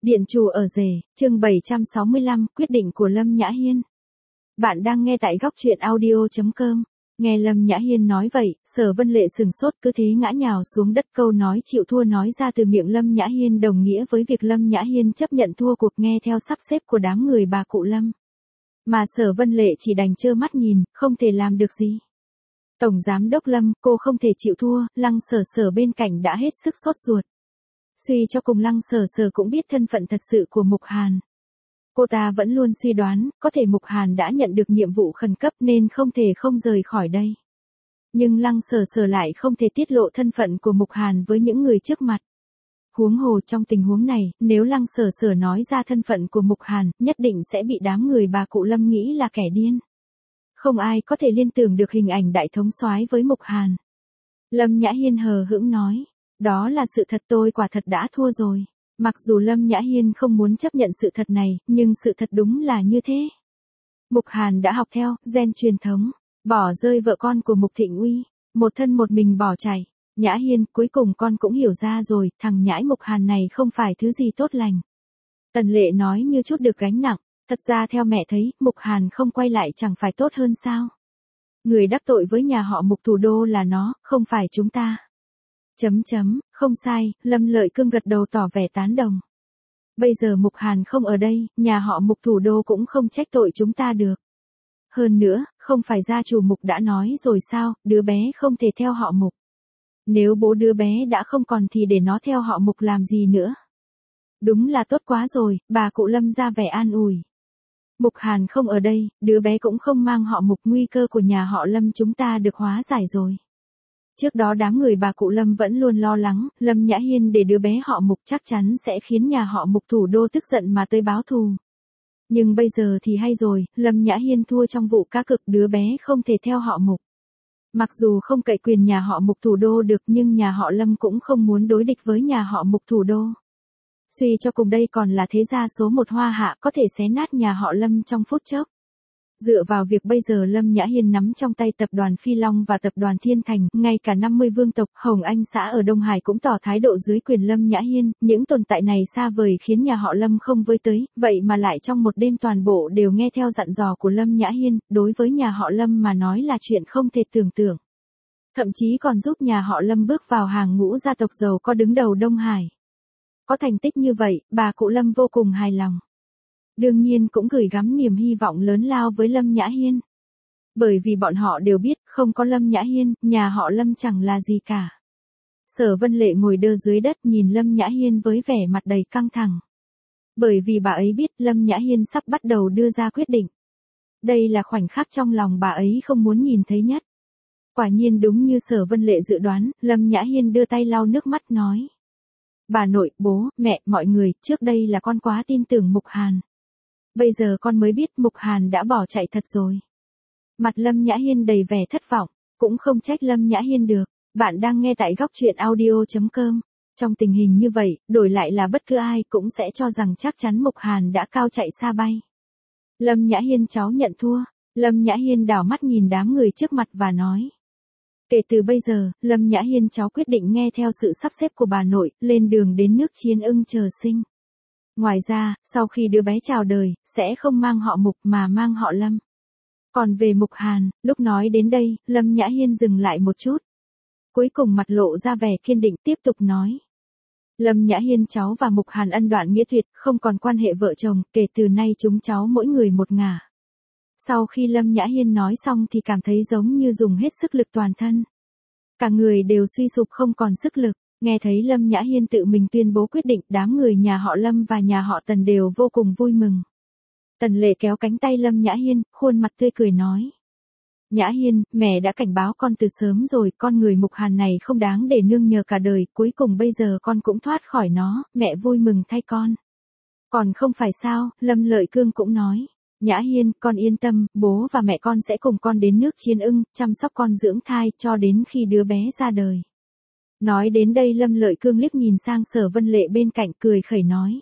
Điện chủ ở rể, chương 765, quyết định của Lâm Nhã Hiên. Bạn đang nghe tại góc truyện audio.com. Nghe Lâm Nhã Hiên nói vậy, Sở Vân Lệ sừng sốt cứ thế ngã nhào xuống đất, câu nói chịu thua nói ra từ miệng Lâm Nhã Hiên đồng nghĩa với việc Lâm Nhã Hiên chấp nhận thua cuộc nghe theo sắp xếp của đám người bà cụ Lâm. Mà Sở Vân Lệ chỉ đành trơ mắt nhìn, không thể làm được gì. Tổng giám đốc Lâm, cô không thể chịu thua, Lăng Sở Sở bên cạnh đã hết sức sốt ruột. Suy cho cùng Lăng Sở Sở cũng biết thân phận thật sự của Mục Hàn. Cô ta vẫn luôn suy đoán, có thể Mục Hàn đã nhận được nhiệm vụ khẩn cấp nên không thể không rời khỏi đây. Nhưng Lăng Sở Sở lại không thể tiết lộ thân phận của Mục Hàn với những người trước mặt. Huống hồ trong tình huống này, nếu Lăng Sở Sở nói ra thân phận của Mục Hàn, nhất định sẽ bị đám người bà cụ Lâm nghĩ là kẻ điên. Không ai có thể liên tưởng được hình ảnh đại thống soái với Mục Hàn. Lâm Nhã Hiên hờ hững nói. Đó là sự thật, tôi quả thật đã thua rồi. Mặc dù Lâm Nhã Hiên không muốn chấp nhận sự thật này, nhưng sự thật đúng là như thế. Mục Hàn đã học theo gen truyền thống, bỏ rơi vợ con của Mục Thịnh Uy, một thân một mình bỏ chạy. Nhã Hiên, cuối cùng con cũng hiểu ra rồi, thằng nhãi Mục Hàn này không phải thứ gì tốt lành. Tần Lệ nói như chút được gánh nặng, thật ra theo mẹ thấy, Mục Hàn không quay lại chẳng phải tốt hơn sao? Người đắc tội với nhà họ Mục thủ đô là nó, không phải chúng ta. Không sai, Lâm Lợi Cương gật đầu tỏ vẻ tán đồng. Bây giờ Mục Hàn không ở đây, nhà họ Mục thủ đô cũng không trách tội chúng ta được. Hơn nữa, không phải gia chủ Mục đã nói rồi sao, đứa bé không thể theo họ Mục. Nếu bố đứa bé đã không còn thì để nó theo họ Mục làm gì nữa. Đúng là tốt quá rồi, bà cụ Lâm ra vẻ an ủi. Mục Hàn không ở đây, đứa bé cũng không mang họ Mục, nguy cơ của nhà họ Lâm chúng ta được hóa giải rồi. Trước đó đám người bà cụ Lâm vẫn luôn lo lắng, Lâm Nhã Hiên để đứa bé họ Mục chắc chắn sẽ khiến nhà họ Mục thủ đô tức giận mà tới báo thù. Nhưng bây giờ thì hay rồi, Lâm Nhã Hiên thua trong vụ cá cược, đứa bé không thể theo họ Mục. Mặc dù không cậy quyền nhà họ Mục thủ đô được nhưng nhà họ Lâm cũng không muốn đối địch với nhà họ Mục thủ đô. Suy cho cùng đây còn là thế gia số một Hoa Hạ, có thể xé nát nhà họ Lâm trong phút chốc. Dựa vào việc bây giờ Lâm Nhã Hiên nắm trong tay tập đoàn Phi Long và tập đoàn Thiên Thành, ngay cả 50 vương tộc, Hồng Anh xã ở Đông Hải cũng tỏ thái độ dưới quyền Lâm Nhã Hiên, những tồn tại này xa vời khiến nhà họ Lâm không với tới, vậy mà lại trong một đêm toàn bộ đều nghe theo dặn dò của Lâm Nhã Hiên, đối với nhà họ Lâm mà nói là chuyện không thể tưởng tượng. Thậm chí còn giúp nhà họ Lâm bước vào hàng ngũ gia tộc giàu có đứng đầu Đông Hải. Có thành tích như vậy, bà cụ Lâm vô cùng hài lòng. Đương nhiên cũng gửi gắm niềm hy vọng lớn lao với Lâm Nhã Hiên. Bởi vì bọn họ đều biết, không có Lâm Nhã Hiên, nhà họ Lâm chẳng là gì cả. Sở Vân Lệ ngồi đơ dưới đất nhìn Lâm Nhã Hiên với vẻ mặt đầy căng thẳng. Bởi vì bà ấy biết Lâm Nhã Hiên sắp bắt đầu đưa ra quyết định. Đây là khoảnh khắc trong lòng bà ấy không muốn nhìn thấy nhất. Quả nhiên đúng như Sở Vân Lệ dự đoán, Lâm Nhã Hiên đưa tay lau nước mắt nói. Bà nội, bố, mẹ, mọi người, trước đây là con quá tin tưởng Mục Hàn. Bây giờ con mới biết Mục Hàn đã bỏ chạy thật rồi. Mặt Lâm Nhã Hiên đầy vẻ thất vọng, cũng không trách Lâm Nhã Hiên được. Bạn đang nghe tại góc truyện audio.com. Trong tình hình như vậy, đổi lại là bất cứ ai cũng sẽ cho rằng chắc chắn Mục Hàn đã cao chạy xa bay. Lâm Nhã Hiên, cháu nhận thua. Lâm Nhã Hiên đảo mắt nhìn đám người trước mặt và nói. Kể từ bây giờ, Lâm Nhã Hiên cháu quyết định nghe theo sự sắp xếp của bà nội, lên đường đến nước Chiên Ưng chờ sinh. Ngoài ra, sau khi đứa bé chào đời, sẽ không mang họ Mục mà mang họ Lâm. Còn về Mục Hàn, lúc nói đến đây, Lâm Nhã Hiên dừng lại một chút. Cuối cùng mặt lộ ra vẻ kiên định tiếp tục nói. Lâm Nhã Hiên, cháu và Mục Hàn ân đoạn nghĩa tuyệt, không còn quan hệ vợ chồng, kể từ nay chúng cháu mỗi người một ngả. Sau khi Lâm Nhã Hiên nói xong thì cảm thấy giống như dùng hết sức lực toàn thân. Cả người đều suy sụp không còn sức lực. Nghe thấy Lâm Nhã Hiên tự mình tuyên bố quyết định, đám người nhà họ Lâm và nhà họ Tần đều vô cùng vui mừng. Tần Lệ kéo cánh tay Lâm Nhã Hiên, khuôn mặt tươi cười nói. Nhã Hiên, mẹ đã cảnh báo con từ sớm rồi, con người Mục Hàn này không đáng để nương nhờ cả đời, cuối cùng bây giờ con cũng thoát khỏi nó, mẹ vui mừng thay con. Còn không phải sao, Lâm Lợi Cương cũng nói. Nhã Hiên, con yên tâm, bố và mẹ con sẽ cùng con đến nước Chiên Ưng, chăm sóc con dưỡng thai cho đến khi đứa bé ra đời. Nói đến đây Lâm Lợi Cương liếc nhìn sang Sở Vân Lệ bên cạnh cười khẩy nói.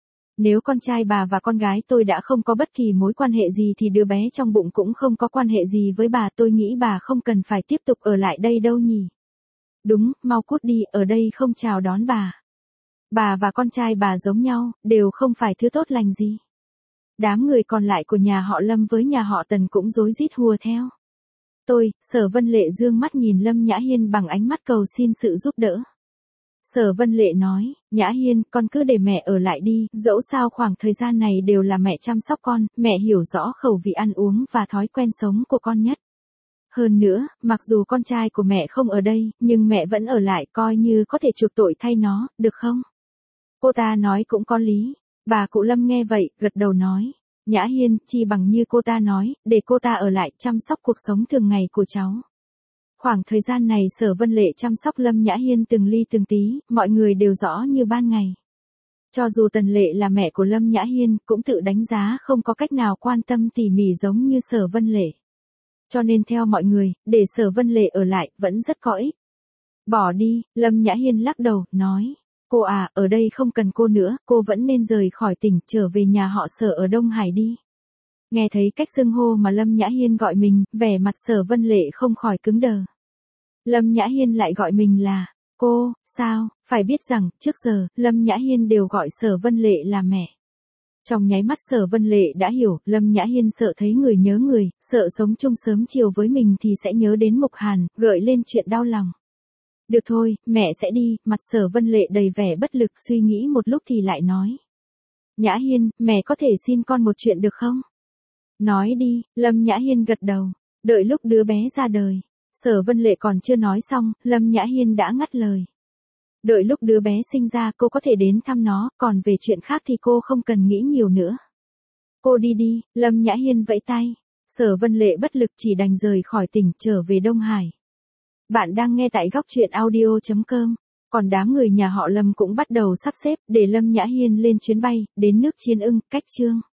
Nếu con trai bà và con gái tôi đã không có bất kỳ mối quan hệ gì thì đứa bé trong bụng cũng không có quan hệ gì với bà, tôi nghĩ bà không cần phải tiếp tục ở lại đây đâu nhỉ. Đúng, mau cút đi, ở đây không chào đón bà. Bà và con trai bà giống nhau, đều không phải thứ tốt lành gì. Đám người còn lại của nhà họ Lâm với nhà họ Tần cũng rối rít hùa theo. Sở Vân Lệ dương mắt nhìn Lâm Nhã Hiên bằng ánh mắt cầu xin sự giúp đỡ. Sở Vân Lệ nói, Nhã Hiên, con cứ để mẹ ở lại đi, dẫu sao khoảng thời gian này đều là mẹ chăm sóc con, mẹ hiểu rõ khẩu vị ăn uống và thói quen sống của con nhất. Hơn nữa, mặc dù con trai của mẹ không ở đây, nhưng mẹ vẫn ở lại coi như có thể chuộc tội thay nó, được không? Cô ta nói cũng có lý. Bà cụ Lâm nghe vậy, gật đầu nói. Nhã Hiên, chi bằng như cô ta nói, để cô ta ở lại chăm sóc cuộc sống thường ngày của cháu. Khoảng thời gian này Sở Vân Lệ chăm sóc Lâm Nhã Hiên từng ly từng tí, mọi người đều rõ như ban ngày. Cho dù Tần Lệ là mẹ của Lâm Nhã Hiên, cũng tự đánh giá không có cách nào quan tâm tỉ mỉ giống như Sở Vân Lệ. Cho nên theo mọi người, để Sở Vân Lệ ở lại, vẫn rất có ích. Bỏ đi, Lâm Nhã Hiên lắc đầu, nói. Cô à, ở đây không cần cô nữa, cô vẫn nên rời khỏi tỉnh, trở về nhà họ Sở ở Đông Hải đi. Nghe thấy cách xưng hô mà Lâm Nhã Hiên gọi mình, vẻ mặt Sở Vân Lệ không khỏi cứng đờ. Lâm Nhã Hiên lại gọi mình là cô, sao? Phải biết rằng, trước giờ, Lâm Nhã Hiên đều gọi Sở Vân Lệ là mẹ. Trong nháy mắt Sở Vân Lệ đã hiểu, Lâm Nhã Hiên sợ thấy người nhớ người, sợ sống chung sớm chiều với mình thì sẽ nhớ đến Mục Hàn, gợi lên chuyện đau lòng. Được thôi, mẹ sẽ đi, mặt Sở Vân Lệ đầy vẻ bất lực, suy nghĩ một lúc thì lại nói. Nhã Hiên, mẹ có thể xin con một chuyện được không? Nói đi, Lâm Nhã Hiên gật đầu, đợi lúc đứa bé ra đời. Sở Vân Lệ còn chưa nói xong, Lâm Nhã Hiên đã ngắt lời. Đợi lúc đứa bé sinh ra cô có thể đến thăm nó, còn về chuyện khác thì cô không cần nghĩ nhiều nữa. Cô đi đi, Lâm Nhã Hiên vẫy tay. Sở Vân Lệ bất lực chỉ đành rời khỏi tỉnh trở về Đông Hải. Bạn đang nghe tại góc truyện audio.com. Còn đám người nhà họ Lâm cũng bắt đầu sắp xếp để Lâm Nhã Hiên lên chuyến bay, đến nước Chiên Ưng, cách Chương.